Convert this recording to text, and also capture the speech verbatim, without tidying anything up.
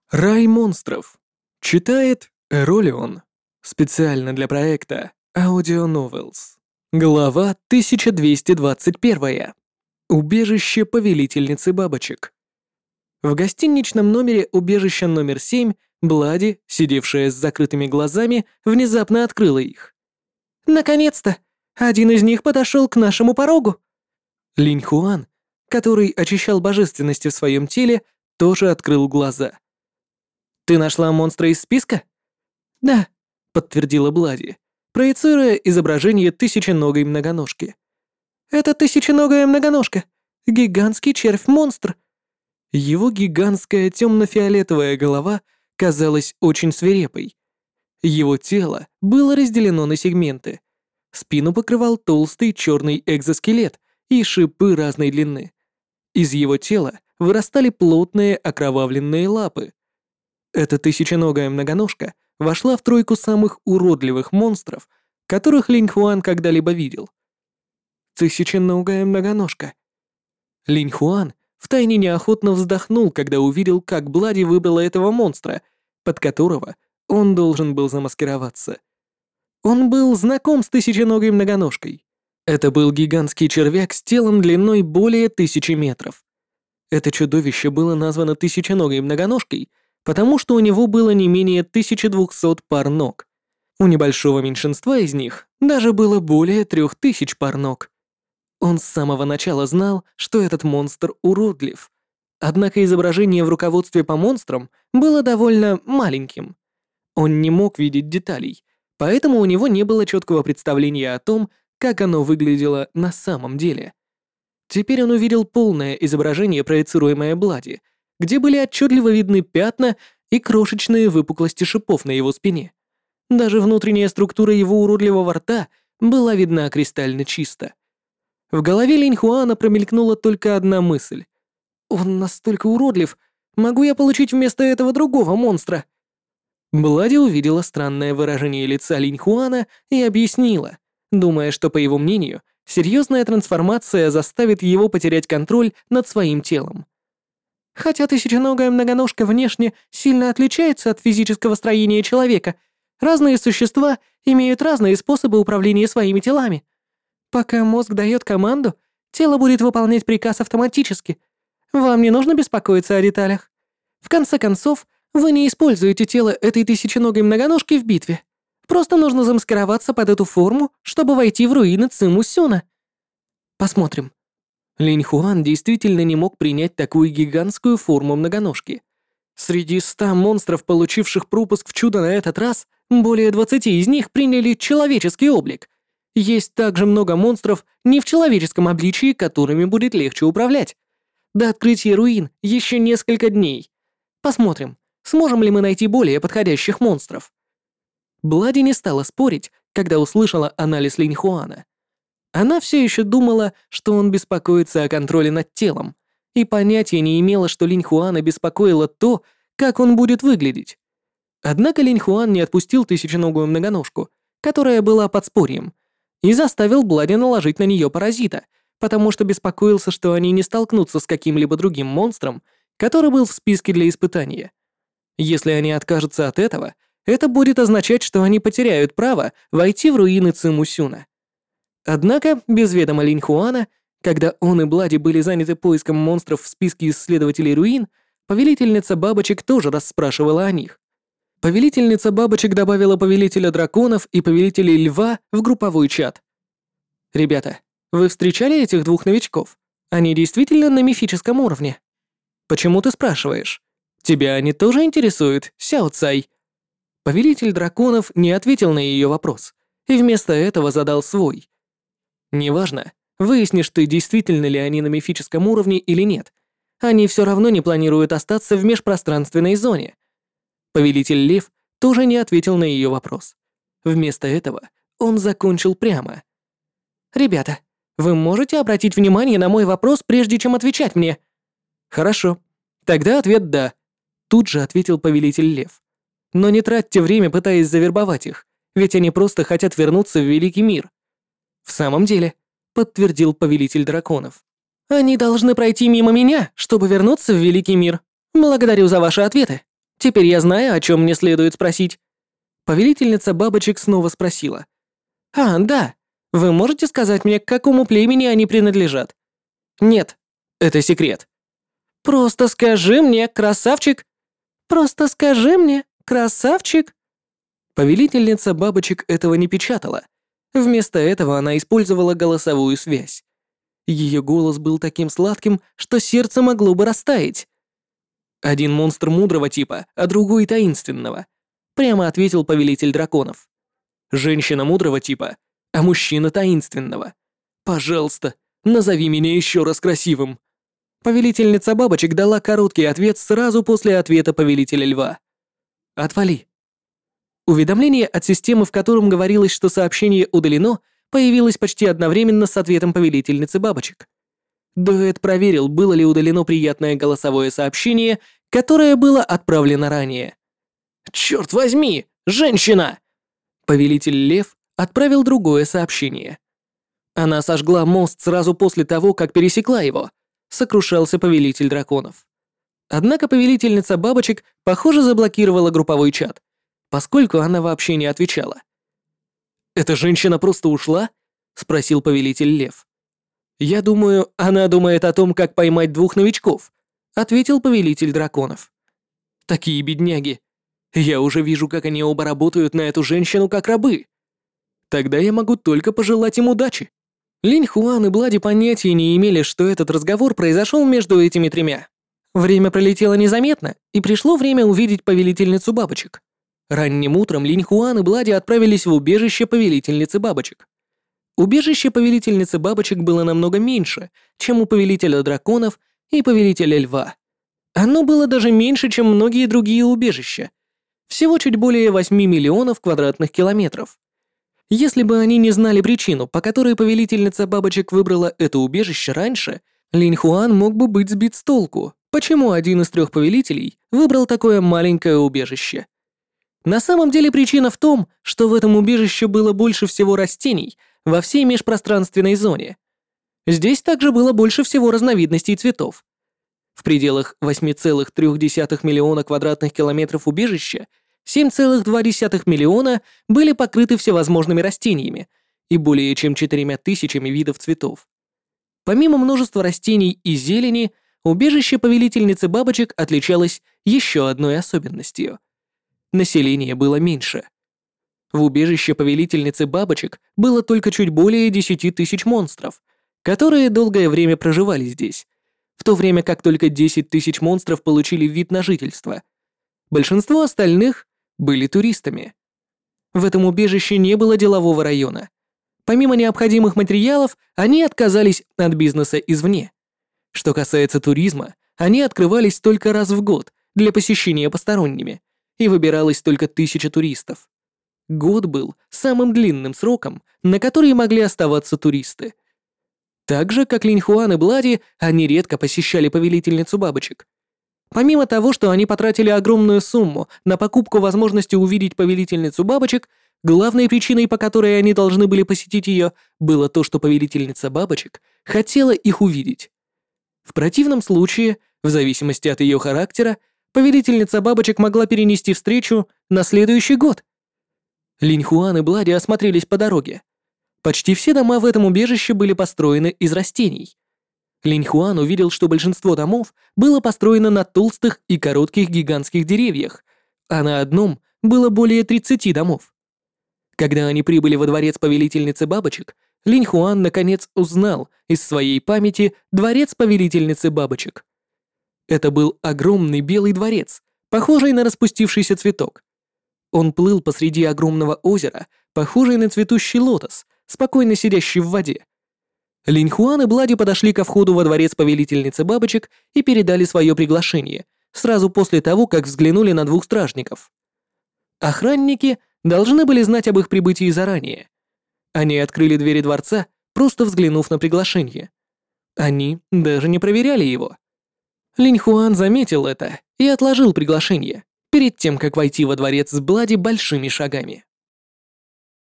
Рай монстров. Читает Эролион. Специально для проекта Audio Novels. Глава тысяча двести двадцать один. Убежище повелительницы бабочек. В гостиничном номере убежища номер семь Блади, сидевшая с закрытыми глазами, внезапно открыла их. «Наконец-то! Один из них подошел к нашему порогу!» Линь Хуан, который очищал божественности в своем теле, тоже открыл глаза. «Ты нашла монстра из списка?» «Да», — подтвердила Блади, проецируя изображение тысяченогой многоножки. «Это тысяченогая многоножка. Гигантский червь-монстр». Его гигантская темно-фиолетовая голова казалась очень свирепой. Его тело было разделено на сегменты. Спину покрывал толстый черный экзоскелет и шипы разной длины. Из его тела вырастали плотные окровавленные лапы. Эта тысяченогая многоножка вошла в тройку самых уродливых монстров, которых Линь Хуан когда-либо видел. Тысяченогая многоножка. Линь Хуан втайне неохотно вздохнул, когда увидел, как Блади выбрала этого монстра, под которого он должен был замаскироваться. Он был знаком с тысяченогой многоножкой. Это был гигантский червяк с телом длиной более тысячи метров. Это чудовище было названо тысяченогой многоножкой, потому что у него было не менее тысячи двухсот пар ног. У небольшого меньшинства из них даже было более трех тысяч пар ног. Он с самого начала знал, что этот монстр уродлив. Однако изображение в руководстве по монстрам было довольно маленьким. Он не мог видеть деталей, поэтому у него не было четкого представления о том, как оно выглядело на самом деле. Теперь он увидел полное изображение, проецируемое Блади, где были отчетливо видны пятна и крошечные выпуклости шипов на его спине. Даже внутренняя структура его уродливого рта была видна кристально чисто. В голове Линь Хуана промелькнула только одна мысль. «Он настолько уродлив, могу я получить вместо этого другого монстра?» Блади увидела странное выражение лица Линь Хуана и объяснила, думая, что, по его мнению, серьезная трансформация заставит его потерять контроль над своим телом. Хотя тысяченогая многоножка внешне сильно отличается от физического строения человека, разные существа имеют разные способы управления своими телами. Пока мозг дает команду, тело будет выполнять приказ автоматически. Вам не нужно беспокоиться о деталях. В конце концов, вы не используете тело этой тысяченогой многоножки в битве. Просто нужно замаскироваться под эту форму, чтобы войти в руины Циму Сюна. Посмотрим. Линь Хуан действительно не мог принять такую гигантскую форму многоножки. Среди ста монстров, получивших пропуск в чудо на этот раз, более двадцати из них приняли человеческий облик. Есть также много монстров не в человеческом обличии, которыми будет легче управлять. До открытия руин еще несколько дней. Посмотрим, сможем ли мы найти более подходящих монстров. Блади не стала спорить, когда услышала анализ Линь Хуана. Она все еще думала, что он беспокоится о контроле над телом, и понятия не имела, что Линь Хуана беспокоило то, как он будет выглядеть. Однако Линь Хуан не отпустил тысяченогую многоножку, которая была подспорьем, и заставил Блади наложить на нее паразита, потому что беспокоился, что они не столкнутся с каким-либо другим монстром, который был в списке для испытания. Если они откажутся от этого, это будет означать, что они потеряют право войти в руины Циму Сюна. Однако, без ведома Линь Хуана, когда он и Блади были заняты поиском монстров в списке исследователей руин, повелительница бабочек тоже расспрашивала о них. Повелительница бабочек добавила повелителя драконов и повелителей льва в групповой чат. «Ребята, вы встречали этих двух новичков? Они действительно на мифическом уровне?» «Почему ты спрашиваешь? Тебя они тоже интересуют, Сяо Цай?» Повелитель драконов не ответил на ее вопрос и вместо этого задал свой. «Неважно, выяснишь ты, действительно ли они на мифическом уровне или нет. Они все равно не планируют остаться в межпространственной зоне». Повелитель Лев тоже не ответил на ее вопрос. Вместо этого он закончил прямо. «Ребята, вы можете обратить внимание на мой вопрос, прежде чем отвечать мне?» «Хорошо. Тогда ответ «да», — тут же ответил повелитель Лев. «Но не тратьте время, пытаясь завербовать их, ведь они просто хотят вернуться в Великий мир». «В самом деле», — подтвердил повелитель драконов. «Они должны пройти мимо меня, чтобы вернуться в Великий мир. Благодарю за ваши ответы. Теперь я знаю, о чем мне следует спросить». Повелительница бабочек снова спросила. «А, да. Вы можете сказать мне, к какому племени они принадлежат?» «Нет, это секрет». «Просто скажи мне, красавчик!» «Просто скажи мне, красавчик!» Повелительница бабочек этого не печатала. Вместо этого она использовала голосовую связь. Ее голос был таким сладким, что сердце могло бы растаять. «Один монстр мудрого типа, а другой таинственного», — прямо ответил повелитель драконов. «Женщина мудрого типа, а мужчина таинственного. Пожалуйста, назови меня еще раз красивым». Повелительница бабочек дала короткий ответ сразу после ответа повелителя льва. «Отвали». Уведомление от системы, в котором говорилось, что сообщение удалено, появилось почти одновременно с ответом повелительницы бабочек. Дуэт проверил, было ли удалено приятное голосовое сообщение, которое было отправлено ранее. «Черт возьми, женщина!» Повелитель лев отправил другое сообщение. Она сожгла мост сразу после того, как пересекла его, сокрушался повелитель драконов. Однако повелительница бабочек, похоже, заблокировала групповой чат, поскольку она вообще не отвечала. «Эта женщина просто ушла?» — спросил повелитель лев. «Я думаю, она думает о том, как поймать двух новичков», — ответил повелитель драконов. «Такие бедняги. Я уже вижу, как они оба работают на эту женщину как рабы. Тогда я могу только пожелать им удачи». Линь Хуан и Блади понятия не имели, что этот разговор произошел между этими тремя. Время пролетело незаметно, и пришло время увидеть повелительницу бабочек. Ранним утром Линь Хуан и Блади отправились в убежище повелительницы бабочек. Убежище повелительницы бабочек было намного меньше, чем у повелителя драконов и повелителя льва. Оно было даже меньше, чем многие другие убежища. Всего чуть более восьми миллионов квадратных километров. Если бы они не знали причину, по которой повелительница бабочек выбрала это убежище раньше, Линь Хуан мог бы быть сбит с толку, почему один из трех повелителей выбрал такое маленькое убежище. На самом деле причина в том, что в этом убежище было больше всего растений во всей межпространственной зоне. Здесь также было больше всего разновидностей цветов. В пределах восемь целых три десятых миллиона квадратных километров убежища семь целых два десятых миллиона были покрыты всевозможными растениями и более чем четырьмя тысячами видов цветов. Помимо множества растений и зелени, убежище повелительницы бабочек отличалось еще одной особенностью. Население было меньше. В убежище повелительницы бабочек было только чуть более десяти тысяч монстров, которые долгое время проживали здесь, в то время как только десять тысяч монстров получили вид на жительство. Большинство остальных были туристами. В этом убежище не было делового района. Помимо необходимых материалов, они отказались от бизнеса извне. Что касается туризма, они открывались только раз в год для посещения посторонними, и выбиралось только тысяча туристов. Год был самым длинным сроком, на который могли оставаться туристы. Так же, как Линь Хуан и Блади, они редко посещали повелительницу бабочек. Помимо того, что они потратили огромную сумму на покупку возможности увидеть повелительницу бабочек, главной причиной, по которой они должны были посетить ее, было то, что повелительница бабочек хотела их увидеть. В противном случае, в зависимости от ее характера, повелительница бабочек могла перенести встречу на следующий год. Линь Хуан и Блади осмотрелись по дороге. Почти все дома в этом убежище были построены из растений. Линь Хуан увидел, что большинство домов было построено на толстых и коротких гигантских деревьях, а на одном было более тридцати домов. Когда они прибыли во дворец повелительницы бабочек, Линь Хуан наконец узнал из своей памяти дворец повелительницы бабочек. Это был огромный белый дворец, похожий на распустившийся цветок. Он плыл посреди огромного озера, похожий на цветущий лотос, спокойно сидящий в воде. Линь Хуан и Блади подошли ко входу во дворец повелительницы бабочек и передали свое приглашение, сразу после того, как взглянули на двух стражников. Охранники должны были знать об их прибытии заранее. Они открыли двери дворца, просто взглянув на приглашение. Они даже не проверяли его. Линь Хуан заметил это и отложил приглашение, перед тем, как войти во дворец с Блади большими шагами.